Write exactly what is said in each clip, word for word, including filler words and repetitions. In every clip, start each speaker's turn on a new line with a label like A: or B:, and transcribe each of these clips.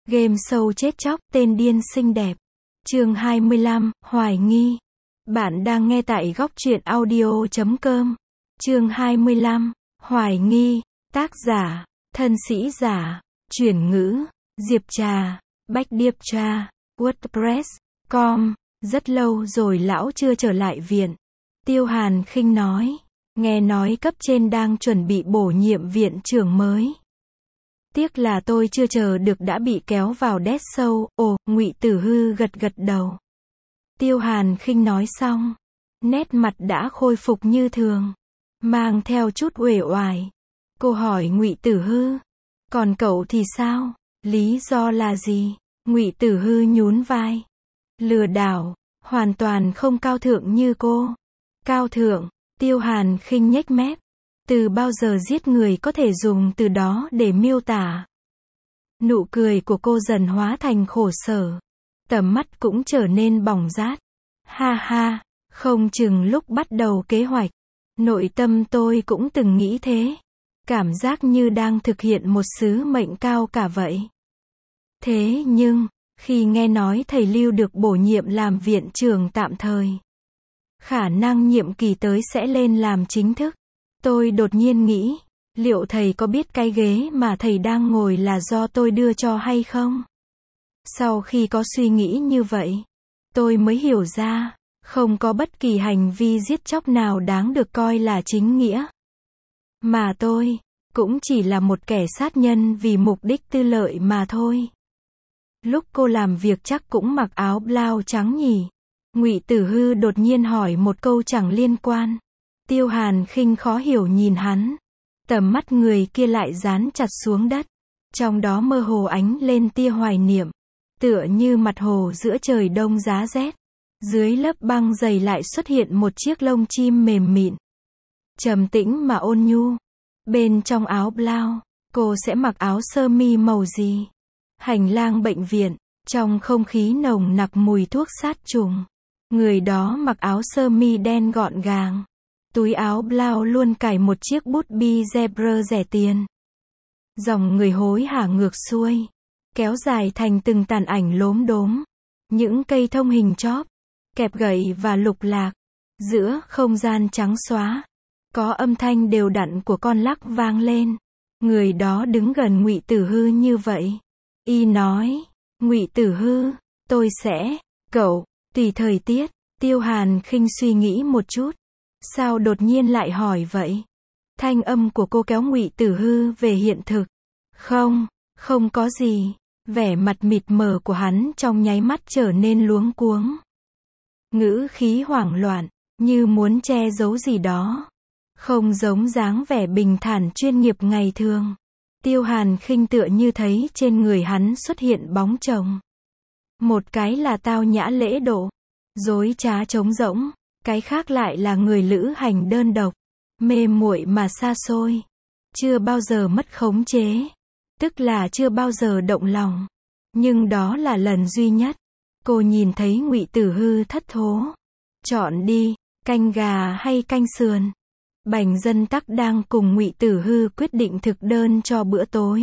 A: Game show chết chóc, tên điên xinh đẹp. Chương hai mươi lăm, Hoài nghi. Bạn đang nghe tại góc truyện audio chấm com. Chương hai mươi lăm, Hoài nghi. Tác giả, thân sĩ giả, chuyển ngữ, Diệp Trà, Bách Điệp Trà, WordPress, com. Rất lâu rồi lão chưa trở lại viện. Tiêu Hàn khinh nói. Nghe nói cấp trên đang chuẩn bị bổ nhiệm viện trưởng mới. Tiếc là tôi chưa chờ được đã bị kéo vào dead show. Ồ, Ngụy Tử Hư gật gật đầu. Tiêu Hàn khinh nói xong, nét mặt đã khôi phục như thường, mang theo chút uể oải. Cô hỏi Ngụy Tử Hư, còn cậu thì sao? Lý do là gì? Ngụy Tử Hư nhún vai. Lừa đảo, hoàn toàn không cao thượng như cô. Cao thượng? Tiêu Hàn khinh nhếch mép. Từ bao giờ giết người có thể dùng từ đó để miêu tả? Nụ cười của cô dần hóa thành khổ sở. Tầm mắt cũng trở nên bỏng rát. Ha ha, không chừng lúc bắt đầu kế hoạch, nội tâm tôi cũng từng nghĩ thế. Cảm giác như đang thực hiện một sứ mệnh cao cả vậy. Thế nhưng, khi nghe nói thầy Lưu được bổ nhiệm làm viện trưởng tạm thời, khả năng nhiệm kỳ tới sẽ lên làm chính thức, tôi đột nhiên nghĩ, liệu thầy có biết cái ghế mà thầy đang ngồi là do tôi đưa cho hay không? Sau khi có suy nghĩ như vậy, tôi mới hiểu ra, không có bất kỳ hành vi giết chóc nào đáng được coi là chính nghĩa. Mà tôi, cũng chỉ là một kẻ sát nhân vì mục đích tư lợi mà thôi. Lúc cô làm việc chắc cũng mặc áo blau trắng nhỉ? Ngụy Tử Hư đột nhiên hỏi một câu chẳng liên quan. Tiêu Hàn khinh khó hiểu nhìn hắn. Tầm mắt người kia lại dán chặt xuống đất. Trong đó mơ hồ ánh lên tia hoài niệm. Tựa như mặt hồ giữa trời đông giá rét. Dưới lớp băng dày lại xuất hiện một chiếc lông chim mềm mịn. Trầm tĩnh mà ôn nhu. Bên trong áo blau, cô sẽ mặc áo sơ mi màu gì? Hành lang bệnh viện, trong không khí nồng nặc mùi thuốc sát trùng. Người đó mặc áo sơ mi đen gọn gàng. Túi áo blau luôn cài một chiếc bút bi zebra rẻ tiền. Dòng người hối hả ngược xuôi, kéo dài thành từng tàn ảnh lốm đốm. Những cây thông hình chóp, kẹp gậy và lục lạc. Giữa không gian trắng xóa, có âm thanh đều đặn của con lắc vang lên. Người đó đứng gần Ngụy Tử Hư như vậy. Y nói, Ngụy Tử Hư, tôi sẽ, cậu, tùy thời tiết. Tiêu Hàn khinh suy nghĩ một chút. Sao đột nhiên lại hỏi vậy? Thanh âm của cô kéo Ngụy Tử Hư về hiện thực. Không, không có gì. Vẻ mặt mịt mờ của hắn trong nháy mắt trở nên luống cuống. Ngữ khí hoảng loạn, như muốn che giấu gì đó. Không giống dáng vẻ bình thản chuyên nghiệp ngày thường. Tiêu Hàn khinh tựa như thấy trên người hắn xuất hiện bóng chồng. Một cái là tao nhã lễ độ, dối trá trống rỗng, cái khác lại là người lữ hành đơn độc, mê muội mà xa xôi, chưa bao giờ mất khống chế, tức là chưa bao giờ động lòng. Nhưng đó là lần duy nhất. Cô nhìn thấy Ngụy Tử Hư thất thố. Chọn đi, canh gà hay canh sườn? Bành Dân Tắc đang cùng Ngụy Tử Hư quyết định thực đơn cho bữa tối.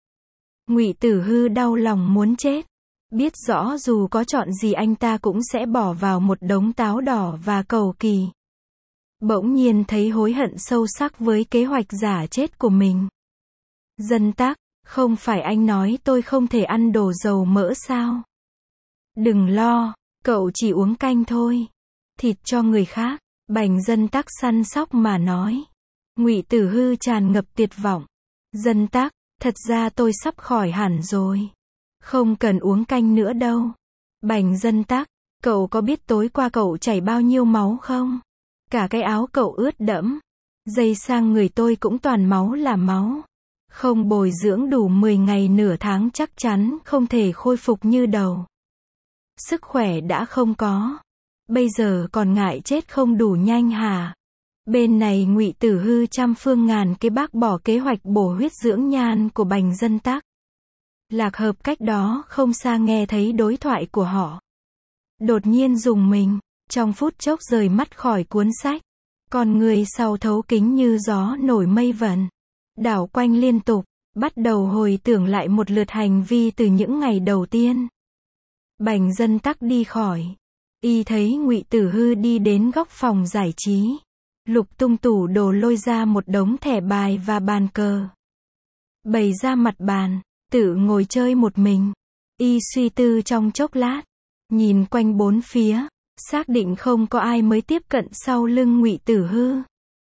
A: Ngụy Tử Hư đau lòng muốn chết. Biết rõ dù có chọn gì anh ta cũng sẽ bỏ vào một đống táo đỏ và cầu kỳ. Bỗng nhiên thấy hối hận sâu sắc với kế hoạch giả chết của mình. Dân Tắc, không phải anh nói tôi không thể ăn đồ dầu mỡ sao? Đừng lo, cậu chỉ uống canh thôi. Thịt cho người khác. Bành Dân Tắc săn sóc mà nói. Ngụy Tử Hư tràn ngập tuyệt vọng. Dân Tắc, thật ra tôi sắp khỏi hẳn rồi. Không cần uống canh nữa đâu. Bành Dân Tắc, cậu có biết tối qua cậu chảy bao nhiêu máu không? Cả cái áo cậu ướt đẫm. Dây sang người tôi cũng toàn máu là máu. Không bồi dưỡng đủ mười ngày nửa tháng chắc chắn không thể khôi phục như đầu. Sức khỏe đã không có. Bây giờ còn ngại chết không đủ nhanh hả? Bên này Ngụy Tử Hư trăm phương ngàn kế bác bỏ kế hoạch bổ huyết dưỡng nhan của Bành Dân Tắc. Lạc Hợp cách đó không xa nghe thấy đối thoại của họ. Đột nhiên rùng mình, trong phút chốc rời mắt khỏi cuốn sách. Con người sau thấu kính như gió nổi mây vẩn. Đảo quanh liên tục, bắt đầu hồi tưởng lại một lượt hành vi từ những ngày đầu tiên. Bành Dân Tắc đi khỏi. Y thấy Ngụy Tử Hư đi đến góc phòng giải trí. Lục tung tủ đồ lôi ra một đống thẻ bài và bàn cờ. Bày ra mặt bàn, tự ngồi chơi một mình. Y suy tư trong chốc lát. Nhìn quanh bốn phía, xác định không có ai mới tiếp cận sau lưng Ngụy Tử Hư.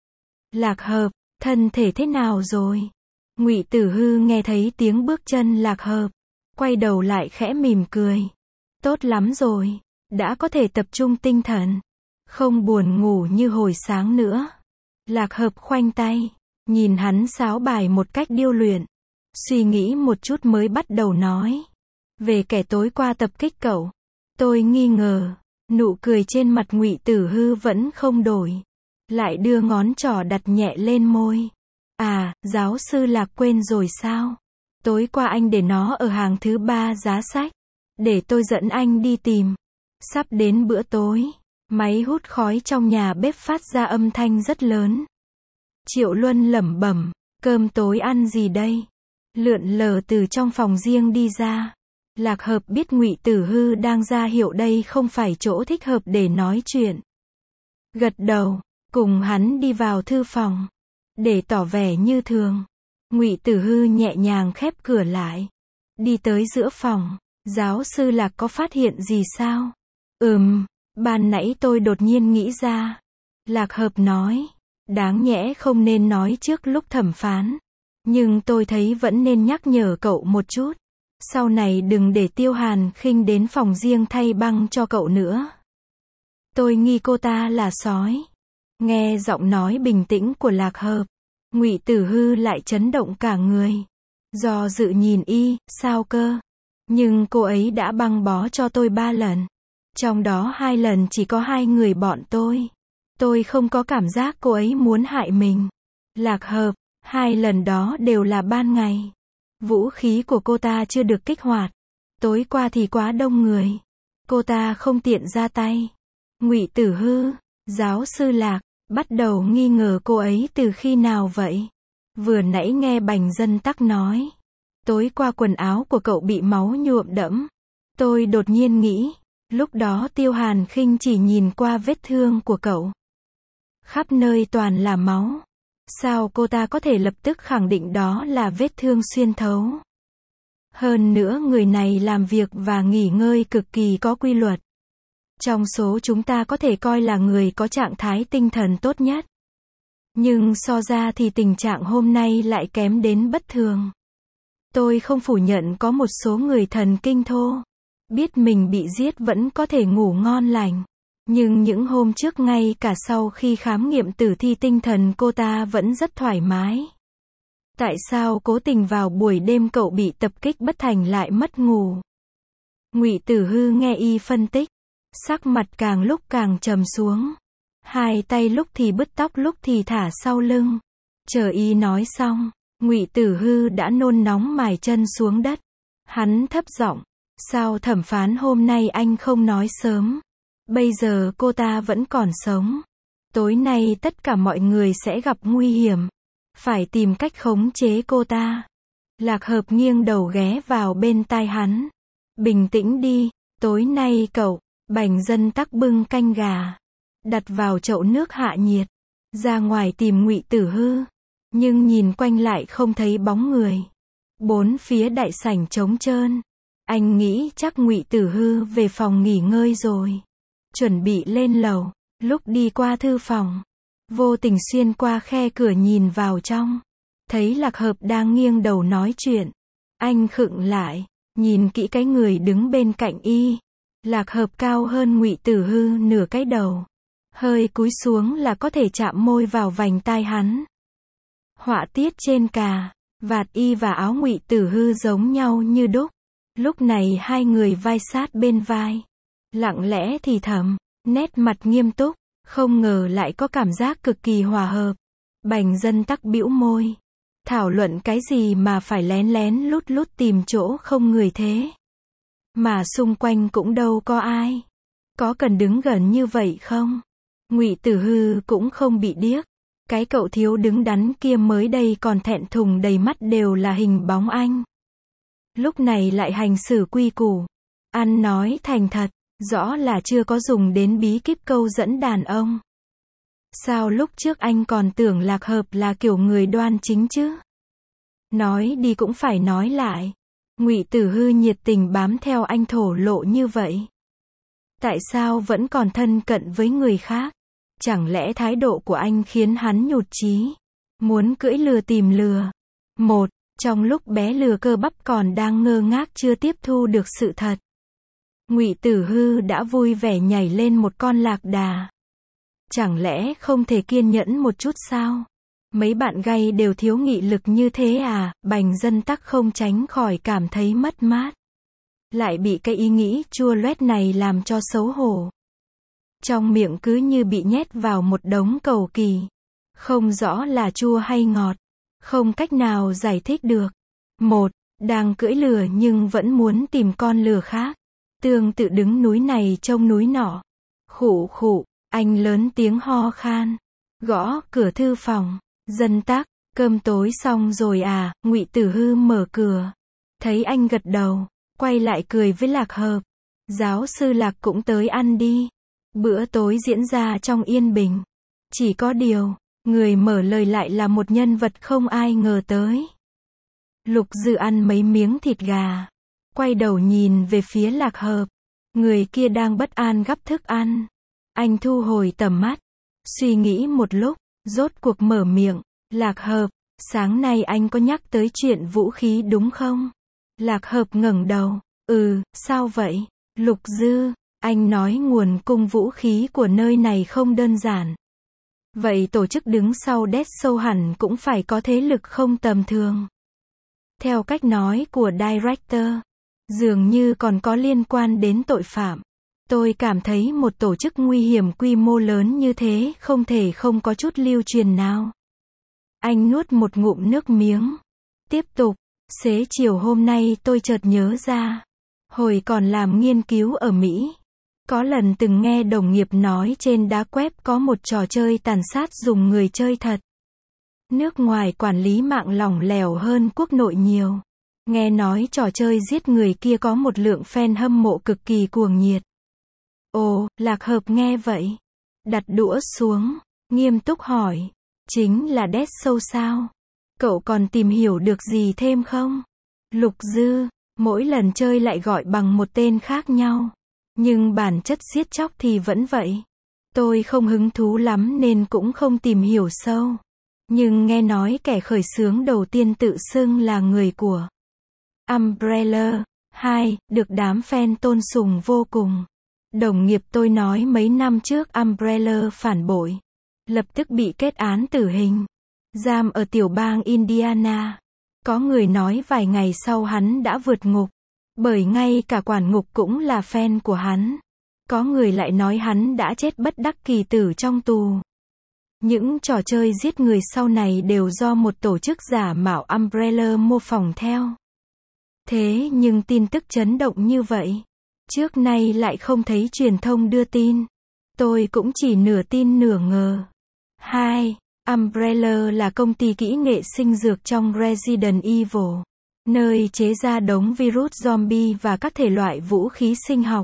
A: Lạc Hợp, thân thể thế nào rồi? Ngụy Tử Hư nghe thấy tiếng bước chân Lạc Hợp. Quay đầu lại khẽ mỉm cười. Tốt lắm rồi, đã có thể tập trung tinh thần. Không buồn ngủ như hồi sáng nữa. Lạc Hợp khoanh tay, nhìn hắn sáo bài một cách điêu luyện. Suy nghĩ một chút mới bắt đầu nói. Về kẻ tối qua tập kích cậu. Tôi nghi ngờ, nụ cười trên mặt Ngụy Tử Hư vẫn không đổi. Lại đưa ngón trỏ đặt nhẹ lên môi. À, giáo sư Lạc quên rồi sao? Tối qua anh để nó ở hàng thứ ba giá sách. Để tôi dẫn anh đi tìm. Sắp đến bữa tối. Máy hút khói trong nhà bếp phát ra âm thanh rất lớn. Triệu Luân lẩm bẩm, cơm tối ăn gì đây? Lượn lờ từ trong phòng riêng đi ra. Lạc Hợp biết Ngụy Tử Hư đang ra hiệu đây không phải chỗ thích hợp để nói chuyện. Gật đầu, cùng hắn đi vào thư phòng. Để tỏ vẻ như thường, Ngụy Tử Hư nhẹ nhàng khép cửa lại. Đi tới giữa phòng, giáo sư Lạc có phát hiện gì sao? Ừm, ban nãy tôi đột nhiên nghĩ ra. Lạc Hợp nói, đáng nhẽ không nên nói trước lúc thẩm phán. Nhưng tôi thấy vẫn nên nhắc nhở cậu một chút. Sau này đừng để Tiêu Hàn Khinh đến phòng riêng thay băng cho cậu nữa. Tôi nghi cô ta là sói. Nghe giọng nói bình tĩnh của Lạc Hợp, Ngụy Tử Hư lại chấn động cả người. Do dự nhìn y, sao cơ? Nhưng cô ấy đã băng bó cho tôi ba lần. Trong đó hai lần chỉ có hai người bọn tôi. Tôi không có cảm giác cô ấy muốn hại mình. Lạc Hợp, hai lần đó đều là ban ngày. Vũ khí của cô ta chưa được kích hoạt. Tối qua thì quá đông người. Cô ta không tiện ra tay. Ngụy Tử Hư, giáo sư Lạc, bắt đầu nghi ngờ cô ấy từ khi nào vậy? Vừa nãy nghe Bành Dân Tắc nói. Tối qua quần áo của cậu bị máu nhuộm đẫm. Tôi đột nhiên nghĩ. Lúc đó Tiêu Hàn Khinh chỉ nhìn qua vết thương của cậu. Khắp nơi toàn là máu. Sao cô ta có thể lập tức khẳng định đó là vết thương xuyên thấu? Hơn nữa người này làm việc và nghỉ ngơi cực kỳ có quy luật. Trong số chúng ta có thể coi là người có trạng thái tinh thần tốt nhất. Nhưng so ra thì tình trạng hôm nay lại kém đến bất thường. Tôi không phủ nhận có một số người thần kinh thô. Biết mình bị giết vẫn có thể ngủ ngon lành. Nhưng những hôm trước ngay cả sau khi khám nghiệm tử thi tinh thần cô ta vẫn rất thoải mái. Tại sao cố tình vào buổi đêm cậu bị tập kích bất thành lại mất ngủ? Ngụy Tử Hư nghe y phân tích. Sắc mặt càng lúc càng trầm xuống. Hai tay lúc thì bứt tóc lúc thì thả sau lưng. Chờ y nói xong, Ngụy Tử Hư đã nôn nóng mài chân xuống đất. Hắn thấp giọng, sao thẩm phán hôm nay anh không nói sớm? Bây giờ cô ta vẫn còn sống. Tối nay tất cả mọi người sẽ gặp nguy hiểm. Phải tìm cách khống chế cô ta. Lạc Hợp nghiêng đầu ghé vào bên tai hắn. Bình tĩnh đi, tối nay cậu, Bành Dân Tắc bưng canh gà. Đặt vào chậu nước hạ nhiệt. Ra ngoài tìm Ngụy Tử Hư. Nhưng nhìn quanh lại không thấy bóng người. Bốn phía đại sảnh trống trơn. Anh nghĩ chắc Ngụy Tử Hư về phòng nghỉ ngơi rồi. Chuẩn bị lên lầu. Lúc đi qua thư phòng, vô tình xuyên qua khe cửa nhìn vào trong. Thấy Lạc Hợp đang nghiêng đầu nói chuyện. Anh khựng lại, nhìn kỹ cái người đứng bên cạnh y. Lạc Hợp cao hơn Ngụy Tử Hư nửa cái đầu. Hơi cúi xuống là có thể chạm môi vào vành tai hắn. Họa tiết trên cà, vạt y và áo Ngụy Tử Hư giống nhau như đúc. Lúc này hai người vai sát bên vai. Lặng lẽ thì thầm, nét mặt nghiêm túc. Không ngờ lại có cảm giác cực kỳ hòa hợp. Bành Dân Tắc bĩu môi. Thảo luận cái gì mà phải lén lén lút lút tìm chỗ không người thế? Mà xung quanh cũng đâu có ai. Có cần đứng gần như vậy không? Ngụy Tử Hư cũng không bị điếc. Cái cậu thiếu đứng đắn kia mới đây còn thẹn thùng đầy mắt đều là hình bóng anh. Lúc này lại hành xử quy củ, ăn nói thành thật, rõ là chưa có dùng đến bí kíp câu dẫn đàn ông. Sao lúc trước anh còn tưởng Lạc Hợp là kiểu người đoan chính chứ? Nói đi cũng phải nói lại. Ngụy Tử Hư nhiệt tình bám theo anh thổ lộ như vậy. Tại sao vẫn còn thân cận với người khác? Chẳng lẽ thái độ của anh khiến hắn nhụt chí? Muốn cưỡi lừa tìm lừa. Một, trong lúc bé lừa cơ bắp còn đang ngơ ngác chưa tiếp thu được sự thật, Ngụy Tử Hư đã vui vẻ nhảy lên một con lạc đà. Chẳng lẽ không thể kiên nhẫn một chút sao? Mấy bạn gay đều thiếu nghị lực như thế à? Bành Dân Tắc không tránh khỏi cảm thấy mất mát. Lại bị cái ý nghĩ chua loét này làm cho xấu hổ. Trong miệng cứ như bị nhét vào một đống cầu kỳ. Không rõ là chua hay ngọt. Không cách nào giải thích được. Một, đang cưỡi lừa nhưng vẫn muốn tìm con lừa khác. Tương tự đứng núi này trông núi nọ. Khụ khụ, anh lớn tiếng ho khan. Gõ cửa thư phòng. Dân Tắc, cơm tối xong rồi à? Ngụy Tử Hư mở cửa. Thấy anh gật đầu, quay lại cười với Lạc Hợp. Giáo sư Lạc cũng tới ăn đi. Bữa tối diễn ra trong yên bình. Chỉ có điều, người mở lời lại là một nhân vật không ai ngờ tới. Lục Dư ăn mấy miếng thịt gà. Quay đầu nhìn về phía Lạc Hợp. Người kia đang bất an gắp thức ăn. Anh thu hồi tầm mắt. Suy nghĩ một lúc, rốt cuộc mở miệng. Lạc Hợp, sáng nay anh có nhắc tới chuyện vũ khí đúng không? Lạc Hợp ngẩng đầu. Ừ, sao vậy? Lục Dư, anh nói nguồn cung vũ khí của nơi này không đơn giản. Vậy tổ chức đứng sau Dead Show hẳn cũng phải có thế lực không tầm thường. Theo cách nói của director, dường như còn có liên quan đến tội phạm. Tôi cảm thấy một tổ chức nguy hiểm quy mô lớn như thế không thể không có chút lưu truyền nào. Anh nuốt một ngụm nước miếng. Tiếp tục, xế chiều hôm nay tôi chợt nhớ ra. Hồi còn làm nghiên cứu ở Mỹ, có lần từng nghe đồng nghiệp nói trên đá web có một trò chơi tàn sát dùng người chơi thật. Nước ngoài quản lý mạng lỏng lẻo hơn quốc nội nhiều. Nghe nói trò chơi giết người kia có một lượng fan hâm mộ cực kỳ cuồng nhiệt. Ồ, Lạc Hợp nghe vậy. Đặt đũa xuống, nghiêm túc hỏi. Chính là Dead Show sao? Cậu còn tìm hiểu được gì thêm không? Lục Dư, mỗi lần chơi lại gọi bằng một tên khác nhau. Nhưng bản chất giết chóc thì vẫn vậy. Tôi không hứng thú lắm nên cũng không tìm hiểu sâu. Nhưng nghe nói kẻ khởi xướng đầu tiên tự xưng là người của Umbrella. Hai, được đám fan tôn sùng vô cùng. Đồng nghiệp tôi nói mấy năm trước Umbrella phản bội. Lập tức bị kết án tử hình. Giam ở tiểu bang Indiana. Có người nói vài ngày sau hắn đã vượt ngục. Bởi ngay cả quản ngục cũng là fan của hắn. Có người lại nói hắn đã chết bất đắc kỳ tử trong tù. Những trò chơi giết người sau này đều do một tổ chức giả mạo Umbrella mô phỏng theo. Thế nhưng tin tức chấn động như vậy, trước nay lại không thấy truyền thông đưa tin. Tôi cũng chỉ nửa tin nửa ngờ. Hai, Umbrella là công ty kỹ nghệ sinh dược trong Resident Evil, nơi chế ra đống virus zombie và các thể loại vũ khí sinh học.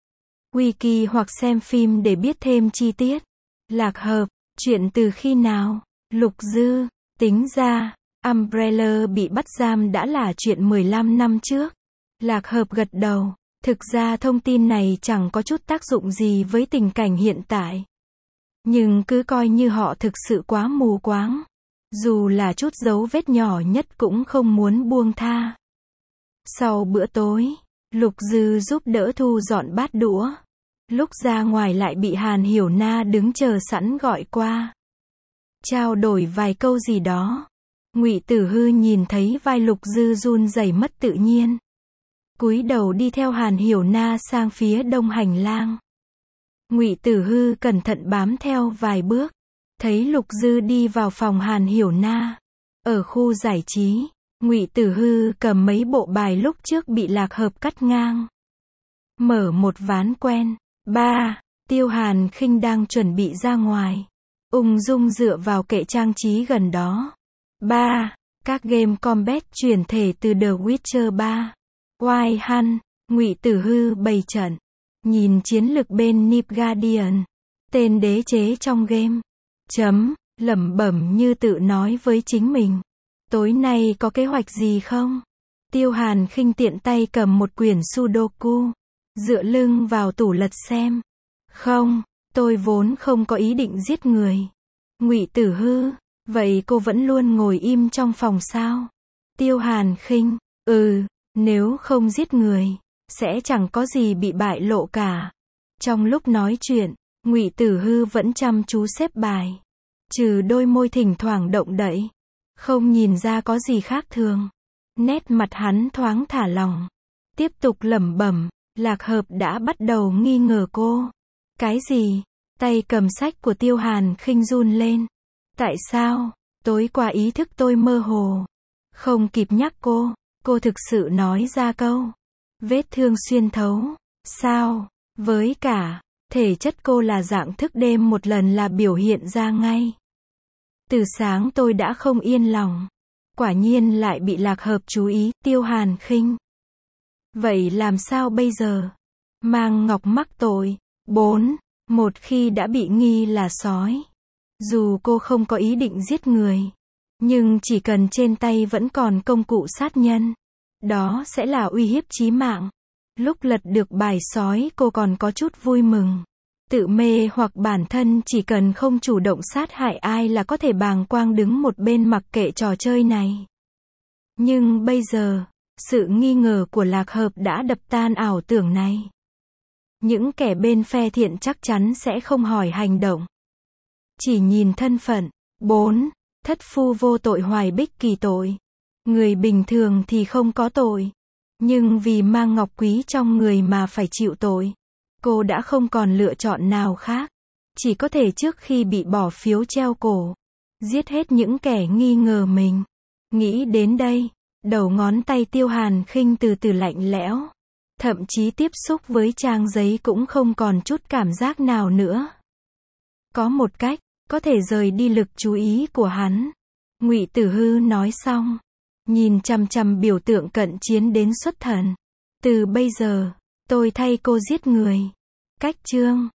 A: Wiki hoặc xem phim để biết thêm chi tiết. Lạc Hợp, chuyện từ khi nào? Lục Dư, tính ra, Umbrella bị bắt giam đã là chuyện mười lăm năm trước. Lạc Hợp gật đầu. Thực ra thông tin này chẳng có chút tác dụng gì với tình cảnh hiện tại. Nhưng cứ coi như họ thực sự quá mù quáng. Dù là chút dấu vết nhỏ nhất cũng không muốn buông tha. Sau bữa tối, Lục Dư giúp đỡ thu dọn bát đũa. Lúc ra ngoài lại bị Hàn Hiểu Na đứng chờ sẵn gọi qua. Trao đổi vài câu gì đó. Ngụy Tử Hư nhìn thấy vai Lục Dư run rẩy mất tự nhiên. Cúi đầu đi theo Hàn Hiểu Na sang phía đông hành lang. Ngụy Tử Hư cẩn thận bám theo vài bước. Thấy Lục Dư đi vào phòng Hàn Hiểu Na. Ở khu giải trí, Ngụy Tử Hư cầm mấy bộ bài lúc trước bị Lạc Hợp cắt ngang. Mở một ván quen. Ba, Tiêu Hàn Khinh đang chuẩn bị ra ngoài. ung dung dựa vào kệ trang trí gần đó. ba. Các game combat chuyển thể từ The Witcher ba. Wild Hunt, Ngụy Tử Hư bày trận. Nhìn chiến lực bên Nilfgaardian, tên đế chế trong game. Chấm, lẩm bẩm như tự nói với chính mình. Tối nay có kế hoạch gì không? Tiêu Hàn khinh tiện tay cầm một quyển Sudoku, dựa lưng vào tủ lật xem. Không, tôi vốn không có ý định giết người. Ngụy Tử Hư, vậy cô vẫn luôn ngồi im trong phòng sao? Tiêu Hàn khinh, ừ, nếu không giết người, sẽ chẳng có gì bị bại lộ cả. Trong lúc nói chuyện, Ngụy Tử Hư vẫn chăm chú xếp bài. Trừ đôi môi thỉnh thoảng động đậy, không nhìn ra có gì khác thường. Nét mặt hắn thoáng thả lỏng. Tiếp tục lẩm bẩm, Lạc Hợp đã bắt đầu nghi ngờ cô. Cái gì? Tay cầm sách của Tiêu Hàn khinh run lên. Tại sao? Tối qua ý thức tôi mơ hồ. Không kịp nhắc cô, cô thực sự nói ra câu. Vết thương xuyên thấu. Sao? Với cả, thể chất cô là dạng thức đêm một lần là biểu hiện ra ngay. Từ sáng tôi đã không yên lòng. Quả nhiên lại bị Lạc Hợp chú ý, Tiêu Hàn khinh. Vậy làm sao bây giờ? Mang Ngọc mắc tội. bốn. Một khi đã bị nghi là sói. Dù cô không có ý định giết người, nhưng chỉ cần trên tay vẫn còn công cụ sát nhân, đó sẽ là uy hiếp chí mạng. Lúc lật được bài sói cô còn có chút vui mừng. Tự mê hoặc bản thân chỉ cần không chủ động sát hại ai là có thể bàng quang đứng một bên mặc kệ trò chơi này. Nhưng bây giờ, sự nghi ngờ của Lạc Hợp đã đập tan ảo tưởng này. Những kẻ bên phe thiện chắc chắn sẽ không hỏi hành động, chỉ nhìn thân phận. bốn. Thất phu vô tội Hoài Bích kỳ tội. Người bình thường thì không có tội, nhưng vì mang ngọc quý trong người mà phải chịu tội. Cô đã không còn lựa chọn nào khác, chỉ có thể trước khi bị bỏ phiếu treo cổ, giết hết những kẻ nghi ngờ mình. Nghĩ đến đây, đầu ngón tay Tiêu Hàn khinh từ từ lạnh lẽo. Thậm chí tiếp xúc với trang giấy cũng không còn chút cảm giác nào nữa. Có một cách, có thể rời đi lực chú ý của hắn. Ngụy Tử Hư nói xong, nhìn chằm chằm biểu tượng cận chiến đến xuất thần. Từ bây giờ, tôi thay cô giết người. Cách chương